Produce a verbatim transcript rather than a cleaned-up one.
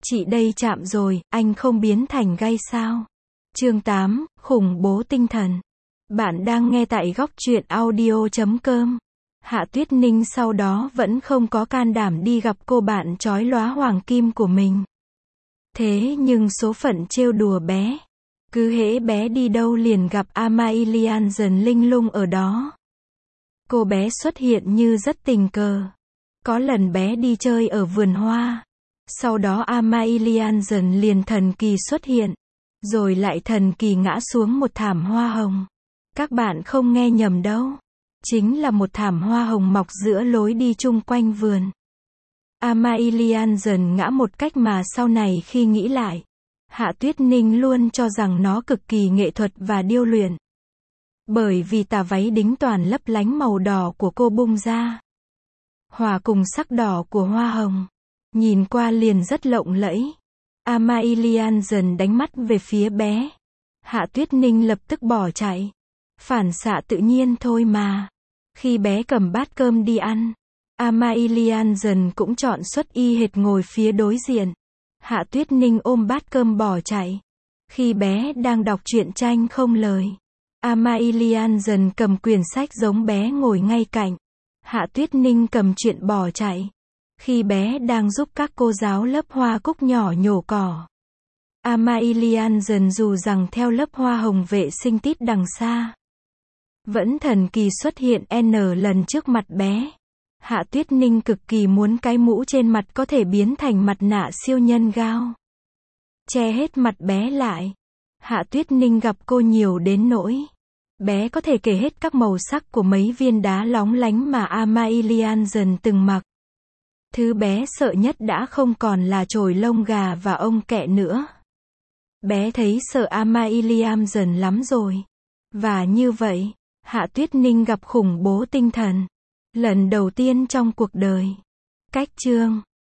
Chị đây chạm rồi, anh không biến thành gay sao? Chương tám, khủng bố tinh thần. Bạn đang nghe tại góc truyện audio chấm com. Hạ Tuyết Ninh sau đó vẫn không có can đảm đi gặp cô bạn chói lóa hoàng kim của mình. Thế nhưng số phận trêu đùa bé. Cứ hễ bé đi đâu liền gặp Amaelian dần linh lung ở đó. Cô bé xuất hiện như rất tình cờ. Có lần bé đi chơi ở vườn hoa. Sau đó Amaelian dần liền thần kỳ xuất hiện. Rồi lại thần kỳ ngã xuống một thảm hoa hồng. Các bạn không nghe nhầm đâu. Chính là một thảm hoa hồng mọc giữa lối đi chung quanh vườn. Amaelian dần ngã một cách mà sau này khi nghĩ lại, Hạ Tuyết Ninh luôn cho rằng nó cực kỳ nghệ thuật và điêu luyện. Bởi vì tà váy đính toàn lấp lánh màu đỏ của cô bung ra, hòa cùng sắc đỏ của hoa hồng, nhìn qua liền rất lộng lẫy. Amaelian dần đánh mắt về phía bé. Hạ Tuyết Ninh lập tức bỏ chạy. Phản xạ tự nhiên thôi mà. Khi bé cầm bát cơm đi ăn, Amaelian dần cũng chọn xuất y hệt ngồi phía đối diện. Hạ Tuyết Ninh ôm bát cơm bỏ chạy. Khi bé đang đọc truyện tranh không lời, Amaelian dần cầm quyển sách giống bé ngồi ngay cạnh. Hạ Tuyết Ninh cầm truyện bỏ chạy. Khi bé đang giúp các cô giáo lớp hoa cúc nhỏ nhổ cỏ, Amaelian dần dù rằng theo lớp hoa hồng vệ sinh tít đằng xa, vẫn thần kỳ xuất hiện N lần trước mặt bé. Hạ Tuyết Ninh cực kỳ muốn cái mũ trên mặt có thể biến thành mặt nạ siêu nhân gao, che hết mặt bé lại. Hạ Tuyết Ninh gặp cô nhiều đến nỗi bé có thể kể hết các màu sắc của mấy viên đá lóng lánh mà Amaelian dần từng mặc. Thứ bé sợ nhất đã không còn là chổi lông gà và ông kẹ nữa. Bé thấy sợ Amaelian dần lắm rồi. Và như vậy, Hạ Tuyết Ninh gặp khủng bố tinh thần. Lần đầu tiên trong cuộc đời. Cách chương